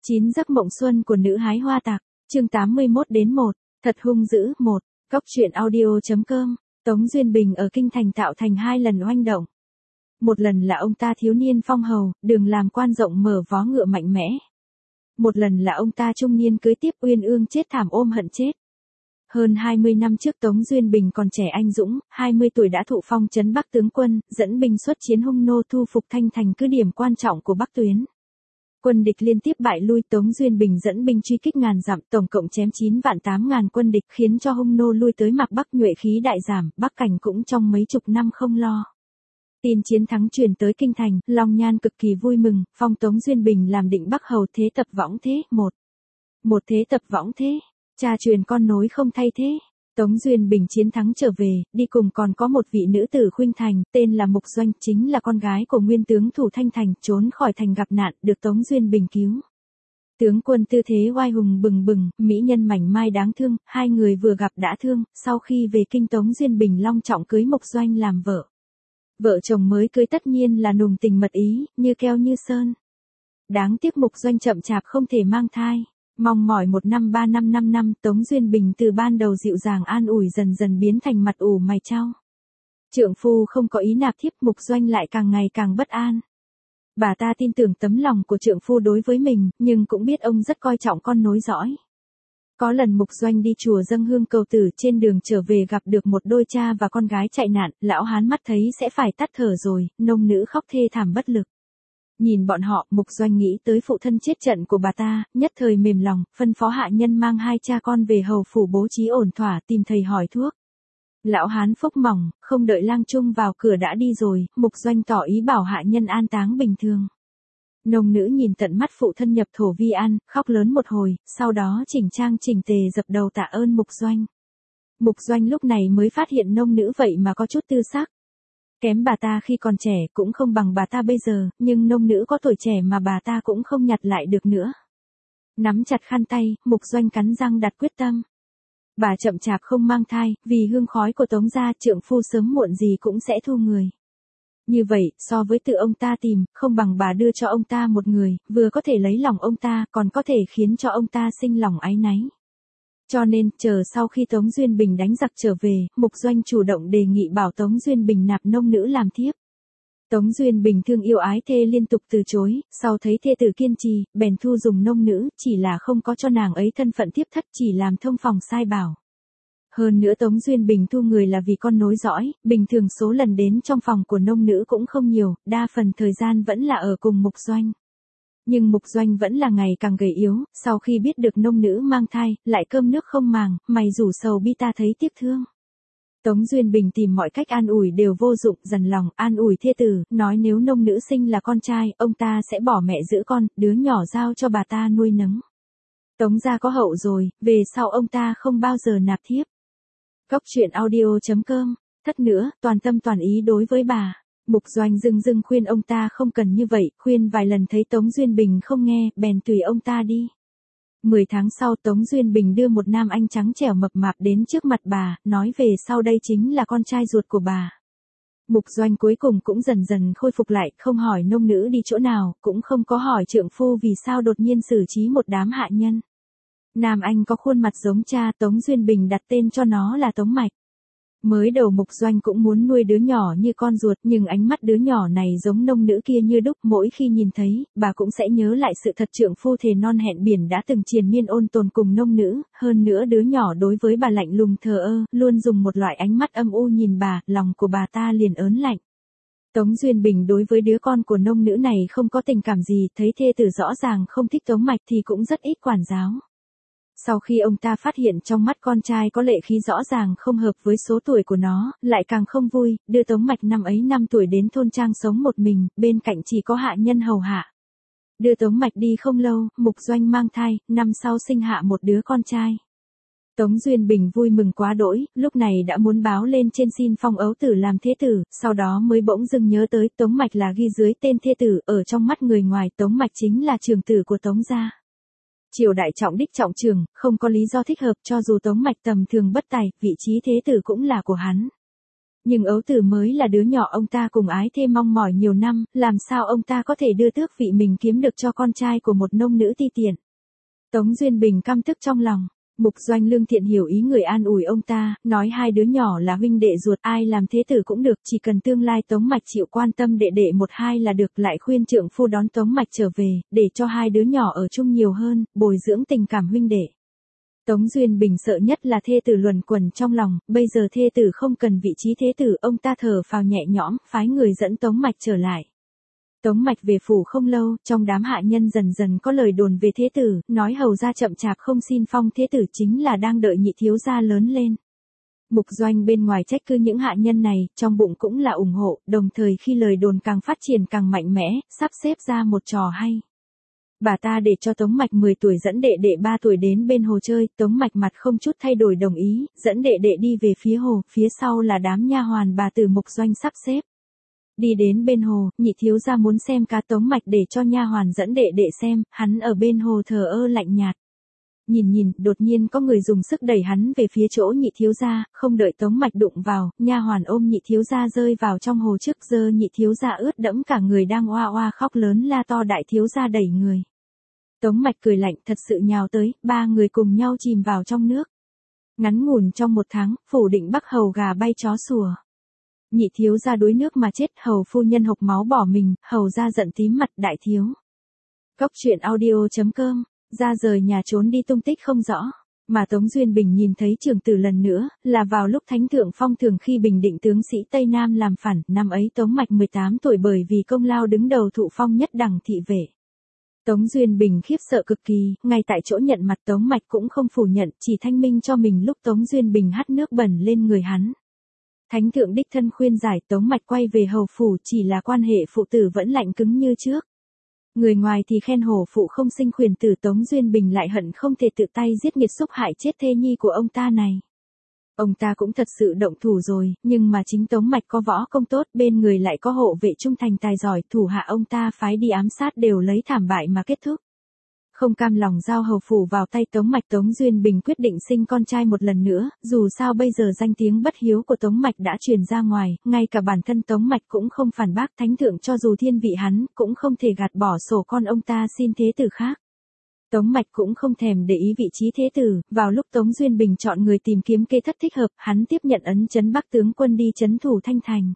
9 giấc mộng xuân của nữ hái hoa tạc, chương 81-1, thật hung dữ, 1, Cóc truyện audio.com, Tống Duyên Bình ở Kinh Thành tạo thành 2 lần oanh động. Một lần là ông ta thiếu niên phong hầu, đường làm quan rộng mở vó ngựa mạnh mẽ. Một lần là ông ta trung niên cưới tiếp uyên ương chết thảm ôm hận chết. Hơn 20 năm trước Tống Duyên Bình còn trẻ anh dũng, 20 tuổi đã thụ phong trấn Bắc tướng quân, dẫn binh xuất chiến hung nô thu phục Thanh Thành cứ điểm quan trọng của Bắc tuyến. Quân địch liên tiếp bại lui, Tống Duyên Bình dẫn binh truy kích ngàn dặm, tổng cộng chém 9.800.000 quân địch, khiến cho hung nô lui tới Mạc Bắc, nhuệ khí đại giảm, Bắc cảnh cũng trong mấy chục năm không lo. Tin chiến thắng truyền tới Kinh Thành, Long Nhan cực kỳ vui mừng, phong Tống Duyên Bình làm định Bắc hầu, thế tập võng thế, một thế tập võng thế, cha truyền con nối không thay thế. Tống Duyên Bình chiến thắng trở về, đi cùng còn có một vị nữ tử khuynh thành, tên là Mục Doanh, chính là con gái của nguyên tướng thủ Thanh Thành, trốn khỏi thành gặp nạn, được Tống Duyên Bình cứu. Tướng quân tư thế oai hùng bừng bừng, mỹ nhân mảnh mai đáng thương, hai người vừa gặp đã thương, sau khi về kinh Tống Duyên Bình long trọng cưới Mục Doanh làm vợ. Vợ chồng mới cưới tất nhiên là nùng tình mật ý, như keo như sơn. Đáng tiếc Mục Doanh chậm chạp không thể mang thai. Mong mỏi 1 năm 3 năm 5 năm, Tống Duyên Bình từ ban đầu dịu dàng an ủi dần dần biến thành mặt ủ mày chau. Trượng phu không có ý nạp thiếp, Mục Doanh lại càng ngày càng bất an. Bà ta tin tưởng tấm lòng của trượng phu đối với mình, nhưng cũng biết ông rất coi trọng con nối dõi. Có lần Mục Doanh đi chùa dâng hương cầu tử, trên đường trở về gặp được một đôi cha và con gái chạy nạn, lão hán mắt thấy sẽ phải tắt thở rồi, nông nữ khóc thê thảm bất lực. Nhìn bọn họ, Mục Doanh nghĩ tới phụ thân chết trận của bà ta, nhất thời mềm lòng, phân phó hạ nhân mang 2 cha con về hầu phủ bố trí ổn thỏa, tìm thầy hỏi thuốc. Lão hán phúc mỏng, không đợi lang trung vào cửa đã đi rồi, Mục Doanh tỏ ý bảo hạ nhân an táng bình thường. Nông nữ nhìn tận mắt phụ thân nhập thổ vi an, khóc lớn một hồi, sau đó chỉnh trang chỉnh tề dập đầu tạ ơn Mục Doanh. Mục Doanh lúc này mới phát hiện nông nữ vậy mà có chút tư sắc. Kém bà ta khi còn trẻ, cũng không bằng bà ta bây giờ, nhưng nông nữ có tuổi trẻ mà bà ta cũng không nhặt lại được nữa. Nắm chặt khăn tay, Mục Doanh cắn răng đặt quyết tâm. Bà chậm chạp không mang thai, vì hương khói của Tống gia, trượng phu sớm muộn gì cũng sẽ thu người. Như vậy, so với tự ông ta tìm, không bằng bà đưa cho ông ta một người, vừa có thể lấy lòng ông ta, còn có thể khiến cho ông ta sinh lòng áy náy. Cho nên, chờ sau khi Tống Duyên Bình đánh giặc trở về, Mục Doanh chủ động đề nghị bảo Tống Duyên Bình nạp nông nữ làm thiếp. Tống Duyên Bình thương yêu ái thê liên tục từ chối, sau thấy thê tử kiên trì, bèn thu dùng nông nữ, chỉ là không có cho nàng ấy thân phận thiếp thất, chỉ làm thông phòng sai bảo. Hơn nữa Tống Duyên Bình thu người là vì con nối dõi, bình thường số lần đến trong phòng của nông nữ cũng không nhiều, đa phần thời gian vẫn là ở cùng Mục Doanh. Nhưng Mục Doanh vẫn là ngày càng gầy yếu, sau khi biết được nông nữ mang thai, lại cơm nước không màng, mày rủ sầu bi ta thấy tiếc thương. Tống Duyên Bình tìm mọi cách an ủi đều vô dụng, dằn lòng, an ủi thê tử, nói nếu nông nữ sinh là con trai, ông ta sẽ bỏ mẹ giữ con, đứa nhỏ giao cho bà ta nuôi nấng. Tống gia có hậu rồi, về sau ông ta không bao giờ nạp thiếp. Cóc truyện audio.com, thất nữa, toàn tâm toàn ý đối với bà. Mục Doanh dưng khuyên ông ta không cần như vậy, khuyên vài lần thấy Tống Duyên Bình không nghe, bèn tùy ông ta đi. 10 tháng sau Tống Duyên Bình đưa một nam anh trắng trẻo mập mạp đến trước mặt bà, nói về sau đây chính là con trai ruột của bà. Mục Doanh cuối cùng cũng dần dần khôi phục lại, không hỏi nông nữ đi chỗ nào, cũng không có hỏi trượng phu vì sao đột nhiên xử trí một đám hạ nhân. Nam anh có khuôn mặt giống cha, Tống Duyên Bình đặt tên cho nó là Tống Mạch. Mới đầu Mục Doanh cũng muốn nuôi đứa nhỏ như con ruột, nhưng ánh mắt đứa nhỏ này giống nông nữ kia như đúc, mỗi khi nhìn thấy, bà cũng sẽ nhớ lại sự thật trượng phu thề non hẹn biển đã từng triền miên ôn tồn cùng nông nữ, hơn nữa đứa nhỏ đối với bà lạnh lùng thờ ơ, luôn dùng một loại ánh mắt âm u nhìn bà, lòng của bà ta liền ớn lạnh. Tống Duyên Bình đối với đứa con của nông nữ này không có tình cảm gì, thấy thê tử rõ ràng không thích Tống Mạch thì cũng rất ít quản giáo. Sau khi ông ta phát hiện trong mắt con trai có lệ khí rõ ràng không hợp với số tuổi của nó, lại càng không vui, đưa Tống Mạch năm ấy 5 tuổi đến thôn trang sống một mình, bên cạnh chỉ có hạ nhân hầu hạ. Đưa Tống Mạch đi không lâu, Mục Doanh mang thai, năm sau sinh hạ một đứa con trai. Tống Duyên Bình vui mừng quá đỗi, lúc này đã muốn báo lên trên xin phong ấu tử làm thế tử, sau đó mới bỗng dưng nhớ tới Tống Mạch là ghi dưới tên thế tử, ở trong mắt người ngoài Tống Mạch chính là trưởng tử của Tống gia. Triều đại trọng đích trọng trường, không có lý do thích hợp cho dù Tống Mạch tầm thường bất tài, vị trí thế tử cũng là của hắn. Nhưng ấu tử mới là đứa nhỏ ông ta cùng ái thê mong mỏi nhiều năm, làm sao ông ta có thể đưa tước vị mình kiếm được cho con trai của một nông nữ ti tiện. Tống Duyên Bình căm tức trong lòng. Mục Doanh lương thiện hiểu ý người an ủi ông ta, nói hai đứa nhỏ là huynh đệ ruột, ai làm thế tử cũng được, chỉ cần tương lai Tống Mạch chịu quan tâm đệ đệ một hai là được, lại khuyên trượng phu đón Tống Mạch trở về, để cho hai đứa nhỏ ở chung nhiều hơn, bồi dưỡng tình cảm huynh đệ. Tống Duyên Bình sợ nhất là thê tử luẩn quẩn trong lòng, bây giờ thê tử không cần vị trí thế tử, ông ta thở phào nhẹ nhõm, phái người dẫn Tống Mạch trở lại. Tống Mạch về phủ không lâu, trong đám hạ nhân dần dần có lời đồn về thế tử, nói hầu gia chậm chạp không xin phong thế tử chính là đang đợi nhị thiếu gia lớn lên. Mục Doanh bên ngoài trách cứ những hạ nhân này, trong bụng cũng là ủng hộ, đồng thời khi lời đồn càng phát triển càng mạnh mẽ, sắp xếp ra một trò hay. Bà ta để cho Tống Mạch 10 tuổi dẫn đệ đệ 3 tuổi đến bên hồ chơi, Tống Mạch mặt không chút thay đổi đồng ý, dẫn đệ đệ đi về phía hồ, phía sau là đám nha hoàn bà tử Mục Doanh sắp xếp. Đi đến bên hồ, nhị thiếu gia muốn xem cá, Tống Mạch để cho nha hoàn dẫn đệ đệ xem, hắn ở bên hồ thờ ơ lạnh nhạt. Nhìn, đột nhiên có người dùng sức đẩy hắn về phía chỗ nhị thiếu gia, không đợi Tống Mạch đụng vào, nha hoàn ôm nhị thiếu gia rơi vào trong hồ trước giờ nhị thiếu gia ướt đẫm cả người đang oa oa khóc lớn la to đại thiếu gia đẩy người. Tống Mạch cười lạnh thật sự nhào tới, ba người cùng nhau chìm vào trong nước. Ngắn ngủn trong một tháng, phủ Định Bắc hầu gà bay chó sủa. Nhị thiếu gia đuối nước mà chết, hầu phu nhân hộc máu bỏ mình, hầu gia giận tím mặt, đại thiếu. Cốc truyện audio.com, ra rời nhà trốn đi tung tích không rõ. Mà Tống Duyên Bình nhìn thấy trưởng tử lần nữa, là vào lúc Thánh Thượng phong thường khi Bình Định tướng sĩ Tây Nam làm phản, năm ấy Tống Mạch 18 tuổi bởi vì công lao đứng đầu thụ phong nhất đẳng thị vệ. Tống Duyên Bình khiếp sợ cực kỳ, ngay tại chỗ nhận mặt Tống Mạch cũng không phủ nhận, chỉ thanh minh cho mình lúc Tống Duyên Bình hắt nước bẩn lên người hắn. Thánh thượng đích thân khuyên giải, Tống Mạch quay về hầu phủ, chỉ là quan hệ phụ tử vẫn lạnh cứng như trước. Người ngoài thì khen hổ phụ không sinh khuyển tử, Tống Duyên Bình lại hận không thể tự tay giết nghiệt xúc hại chết thê nhi của ông ta này. Ông ta cũng thật sự động thủ rồi, nhưng mà chính Tống Mạch có võ công tốt, bên người lại có hộ vệ trung thành tài giỏi, thủ hạ ông ta phái đi ám sát đều lấy thảm bại mà kết thúc. Không cam lòng giao hầu phủ vào tay Tống Mạch, Tống Duyên Bình quyết định sinh con trai một lần nữa, dù sao bây giờ danh tiếng bất hiếu của Tống Mạch đã truyền ra ngoài, ngay cả bản thân Tống Mạch cũng không phản bác, Thánh Thượng cho dù thiên vị hắn, cũng không thể gạt bỏ sổ con ông ta xin thế tử khác. Tống Mạch cũng không thèm để ý vị trí thế tử, vào lúc Tống Duyên Bình chọn người tìm kiếm kế thất thích hợp, hắn tiếp nhận ấn trấn Bắc tướng quân đi trấn thủ Thanh Thành.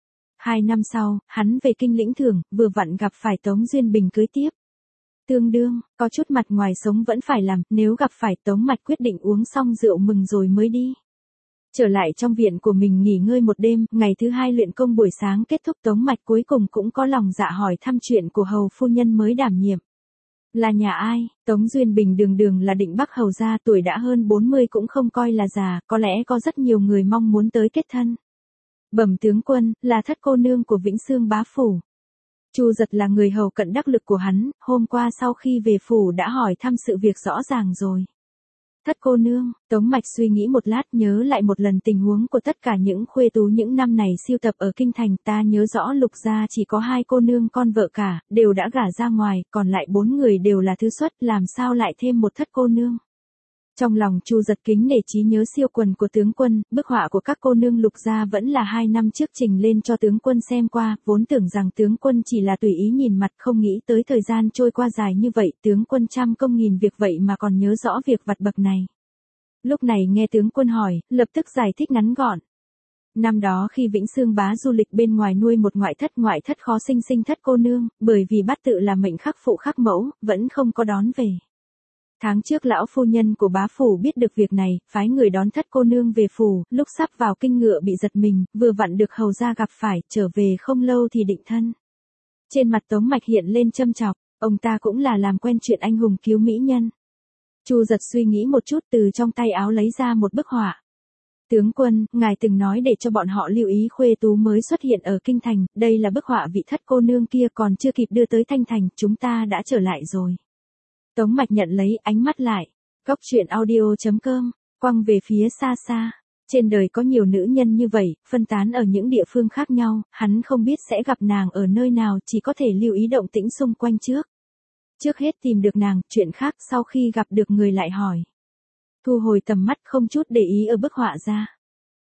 2 năm sau, hắn về kinh lĩnh thưởng, vừa vặn gặp phải Tống Duyên Bình cưới tiếp. Tương đương, có chút mặt ngoài sống vẫn phải làm, nếu gặp phải Tống Mạch quyết định uống xong rượu mừng rồi mới đi. Trở lại trong viện của mình nghỉ ngơi một đêm, ngày thứ hai luyện công buổi sáng kết thúc, Tống Mạch cuối cùng cũng có lòng dạ hỏi thăm chuyện của hầu phu nhân mới đảm nhiệm. Là nhà ai? Tống Duyên Bình đường là Định Bắc hầu gia, tuổi đã hơn 40 cũng không coi là già, có lẽ có rất nhiều người mong muốn tới kết thân. Bẩm tướng quân, là thất cô nương của Vĩnh Xương bá phủ. Chu Giật là người hầu cận đắc lực của hắn, hôm qua sau khi về phủ đã hỏi thăm sự việc rõ ràng rồi. Thất cô nương, Tống Mạch suy nghĩ một lát nhớ lại một lần tình huống của tất cả những khuê tú những năm này siêu tập ở kinh thành, ta nhớ rõ Lục gia chỉ có 2 cô nương con vợ cả, đều đã gả ra ngoài, còn lại 4 người đều là thứ xuất, làm sao lại thêm một thất cô nương. Trong lòng Chu Giật kính nể trí nhớ siêu quần của tướng quân, bức họa của các cô nương Lục gia vẫn là 2 năm trước trình lên cho tướng quân xem qua, vốn tưởng rằng tướng quân chỉ là tùy ý nhìn mặt, không nghĩ tới thời gian trôi qua dài như vậy, tướng quân trăm công nghìn việc vậy mà còn nhớ rõ việc vặt bậc này. Lúc này nghe tướng quân hỏi, lập tức giải thích ngắn gọn. Năm đó khi Vĩnh Xương bá du lịch bên ngoài nuôi một ngoại thất khó sinh thất cô nương, bởi vì bát tự là mệnh khắc phụ khắc mẫu, vẫn không có đón về. Tháng trước lão phu nhân của bá phủ biết được việc này, phái người đón thất cô nương về phủ, lúc sắp vào kinh ngựa bị giật mình, vừa vặn được hầu gia gặp phải, trở về không lâu thì định thân. Trên mặt Tống Mạch hiện lên châm chọc, ông ta cũng là làm quen chuyện anh hùng cứu mỹ nhân. Chu Giật suy nghĩ một chút, từ trong tay áo lấy ra một bức họa. Tướng quân, ngài từng nói để cho bọn họ lưu ý khuê tú mới xuất hiện ở kinh thành, đây là bức họa vị thất cô nương kia, còn chưa kịp đưa tới Thanh Thành, chúng ta đã trở lại rồi. Tống Mạch nhận lấy, ánh mắt lại. Cốc truyện audio.com, quăng về phía xa xa. Trên đời có nhiều nữ nhân như vậy, phân tán ở những địa phương khác nhau, hắn không biết sẽ gặp nàng ở nơi nào, chỉ có thể lưu ý động tĩnh xung quanh trước. Trước hết tìm được nàng, chuyện khác sau khi gặp được người lại hỏi. Thu hồi tầm mắt không chút để ý ở bức họa ra.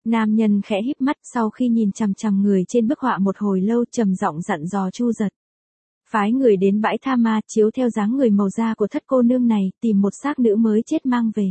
Nam nhân khẽ híp mắt sau khi nhìn chằm chằm người trên bức họa một hồi lâu trầm giọng dặn dò Chu Giật. Phái người đến bãi tha ma chiếu theo dáng người màu da của thất cô nương này tìm một xác nữ mới chết mang về.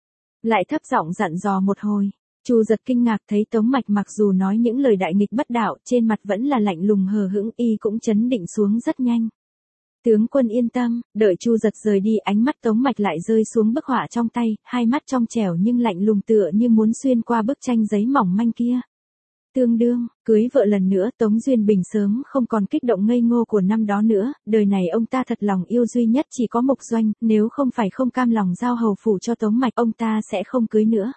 Lại thấp giọng dặn dò một hồi. Chu Giật kinh ngạc thấy Tống Mạch mặc dù nói những lời đại nghịch bất đạo trên mặt vẫn là lạnh lùng hờ hững y cũng chấn định xuống rất nhanh. Tướng quân yên tâm, đợi Chu Giật rời đi ánh mắt Tống Mạch lại rơi xuống bức họa trong tay, hai mắt trong trẻo nhưng lạnh lùng tựa như muốn xuyên qua bức tranh giấy mỏng manh kia. Tương đương, cưới vợ lần nữa Tống Duyên Bình sớm không còn kích động ngây ngô của năm đó nữa, đời này ông ta thật lòng yêu duy nhất chỉ có Mục Doanh, nếu không phải không cam lòng giao hầu phủ cho Tống Mạch ông ta sẽ không cưới nữa.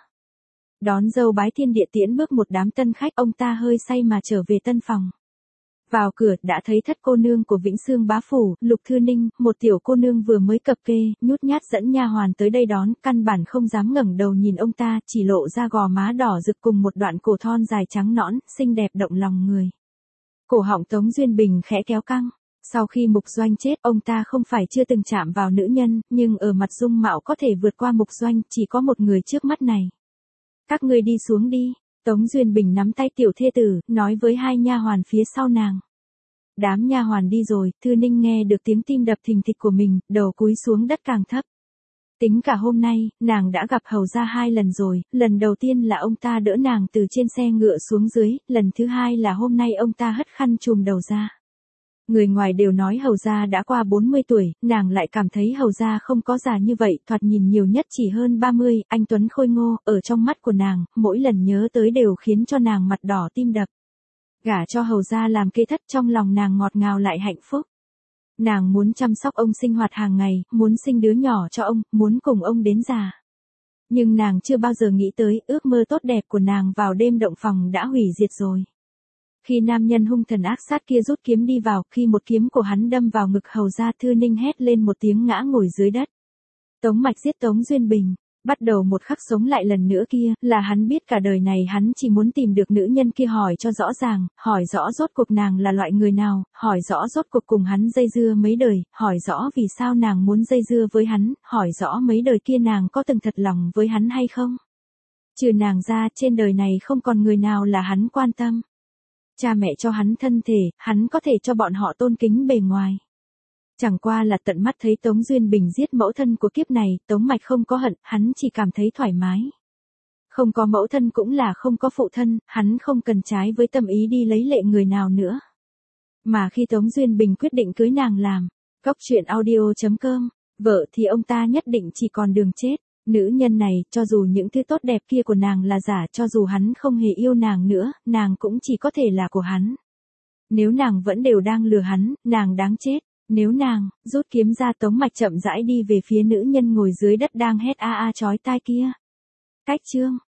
Đón dâu bái thiên địa tiễn bước một đám tân khách ông ta hơi say mà trở về tân phòng. Vào cửa đã thấy thất cô nương của Vĩnh Xương bá phủ, Lục Thư Ninh, một tiểu cô nương vừa mới cập kê, nhút nhát dẫn nha hoàn tới đây đón, căn bản không dám ngẩng đầu nhìn ông ta, chỉ lộ ra gò má đỏ rực cùng một đoạn cổ thon dài trắng nõn, xinh đẹp động lòng người. Cổ họng Tống Duyên Bình khẽ kéo căng. Sau khi Mục Doanh chết, ông ta không phải chưa từng chạm vào nữ nhân, nhưng ở mặt dung mạo có thể vượt qua Mục Doanh, chỉ có một người trước mắt này. Các ngươi đi xuống đi. Tống Duyên Bình nắm tay tiểu thê tử, nói với hai nha hoàn phía sau nàng. Đám nha hoàn đi rồi, Thư Ninh nghe được tiếng tim đập thình thịch của mình, đầu cúi xuống đất càng thấp. Tính cả hôm nay, nàng đã gặp hầu gia 2 lần rồi, lần đầu tiên là ông ta đỡ nàng từ trên xe ngựa xuống dưới, lần thứ 2 là hôm nay ông ta hất khăn trùm đầu ra. Người ngoài đều nói hầu gia đã qua 40 tuổi, nàng lại cảm thấy hầu gia không có già như vậy, thoạt nhìn nhiều nhất chỉ hơn 30, anh tuấn khôi ngô, ở trong mắt của nàng, mỗi lần nhớ tới đều khiến cho nàng mặt đỏ tim đập. Gả cho hầu gia làm kế thất trong lòng nàng ngọt ngào lại hạnh phúc. Nàng muốn chăm sóc ông sinh hoạt hàng ngày, muốn sinh đứa nhỏ cho ông, muốn cùng ông đến già. Nhưng nàng chưa bao giờ nghĩ tới ước mơ tốt đẹp của nàng vào đêm động phòng đã hủy diệt rồi. Khi nam nhân hung thần ác sát kia rút kiếm đi vào, khi một kiếm của hắn đâm vào ngực hầu gia Thư Ninh hét lên một tiếng ngã ngồi dưới đất. Tống Mạch giết Tống Duyên Bình, bắt đầu một khắc sống lại lần nữa kia, là hắn biết cả đời này hắn chỉ muốn tìm được nữ nhân kia hỏi cho rõ ràng, hỏi rõ rốt cuộc nàng là loại người nào, hỏi rõ rốt cuộc cùng hắn dây dưa mấy đời, hỏi rõ vì sao nàng muốn dây dưa với hắn, hỏi rõ mấy đời kia nàng có từng thật lòng với hắn hay không. Trừ nàng ra trên đời này không còn người nào là hắn quan tâm. Cha mẹ cho hắn thân thể, hắn có thể cho bọn họ tôn kính bề ngoài. Chẳng qua là tận mắt thấy Tống Duyên Bình giết mẫu thân của kiếp này, Tống Mạch không có hận, hắn chỉ cảm thấy thoải mái. Không có mẫu thân cũng là không có phụ thân, hắn không cần trái với tâm ý đi lấy lệ người nào nữa. Mà khi Tống Duyên Bình quyết định cưới nàng làm, Goctruyện.audio.com, vợ thì ông ta nhất định chỉ còn đường chết. Nữ nhân này, cho dù những thứ tốt đẹp kia của nàng là giả, cho dù hắn không hề yêu nàng nữa, nàng cũng chỉ có thể là của hắn. Nếu nàng vẫn đều đang lừa hắn, nàng đáng chết. Nếu nàng, rút kiếm ra Tống Mạch chậm rãi đi về phía nữ nhân ngồi dưới đất đang hét a a chói tai kia. Cách chương